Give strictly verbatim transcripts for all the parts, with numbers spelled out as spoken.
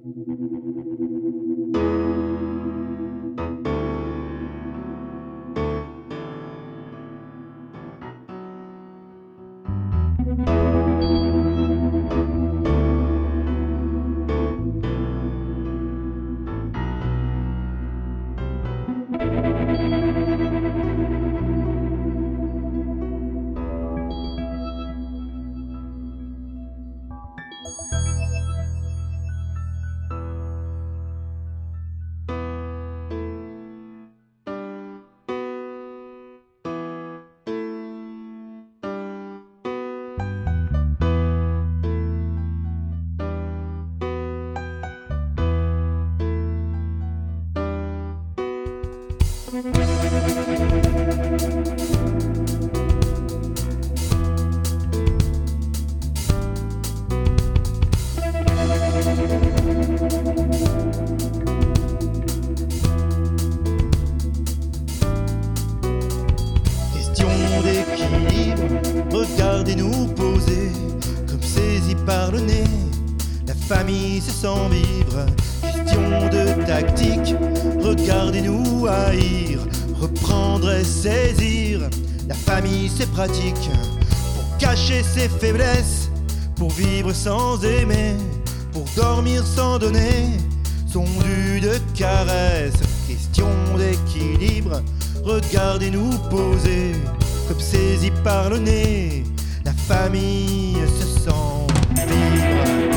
Question d'équilibre, regardez-nous poser, comme saisi par le nez, la famille se sent vivre. Question de tactique, regardez-nous haïr, reprendre et saisir, la famille c'est pratique, pour cacher ses faiblesses, pour vivre sans aimer, pour dormir sans donner son dû de caresse. Question d'équilibre, regardez-nous poser, comme saisi par le nez, la famille se sent vivre.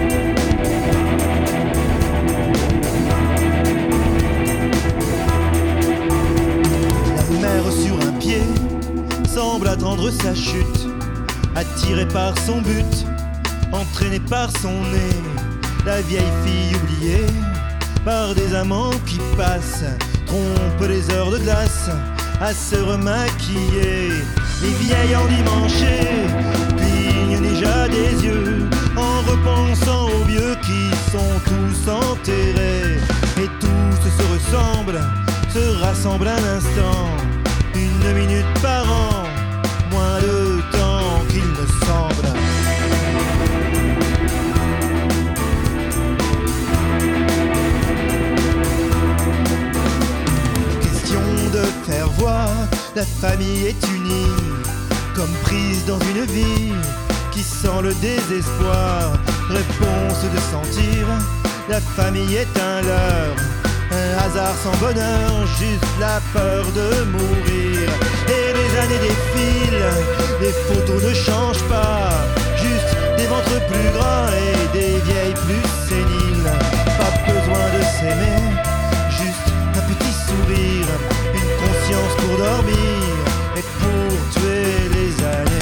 La mère sur un pied semble attendre sa chute, attirée par son but, entraînée par son nez. La vieille fille oubliée par des amants qui passent, trompe les heures de glace à se remaquiller. Les vieilles endimanchées clignent déjà des yeux en repensant aux vieux qui sont tous enterrés. Et tous se ressemblent, se rassemblent un instant, une minute par an, moins de temps qu'il ne semble. Faire voir, la famille est unie, comme prise dans une vie qui sent le désespoir. Réponse de sentir, la famille est un leurre, un hasard sans bonheur, juste la peur de mourir. Et les années défilent, les photos ne changent pas, juste des ventres plus gras et des vieilles plus séniles. Pas besoin de s'aimer, juste un petit sourire, une conscience pour dormir et pour tuer les années.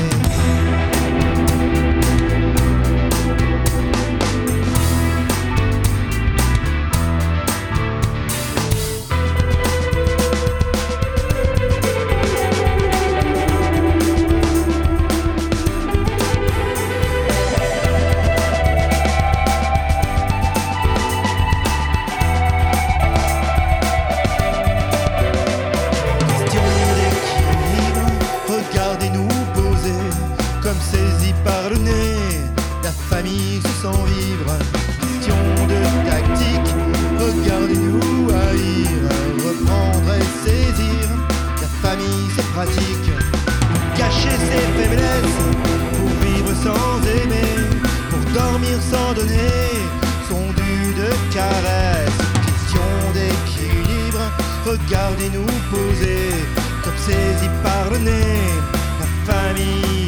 Sans vivre, question de tactique, regardez-nous haïr, reprendre et saisir, la famille c'est pratique, pour cacher ses faiblesses, pour vivre sans aimer, pour dormir sans donner son dû de caresse. Question d'équilibre, regardez-nous poser, comme saisi par le nez, la famille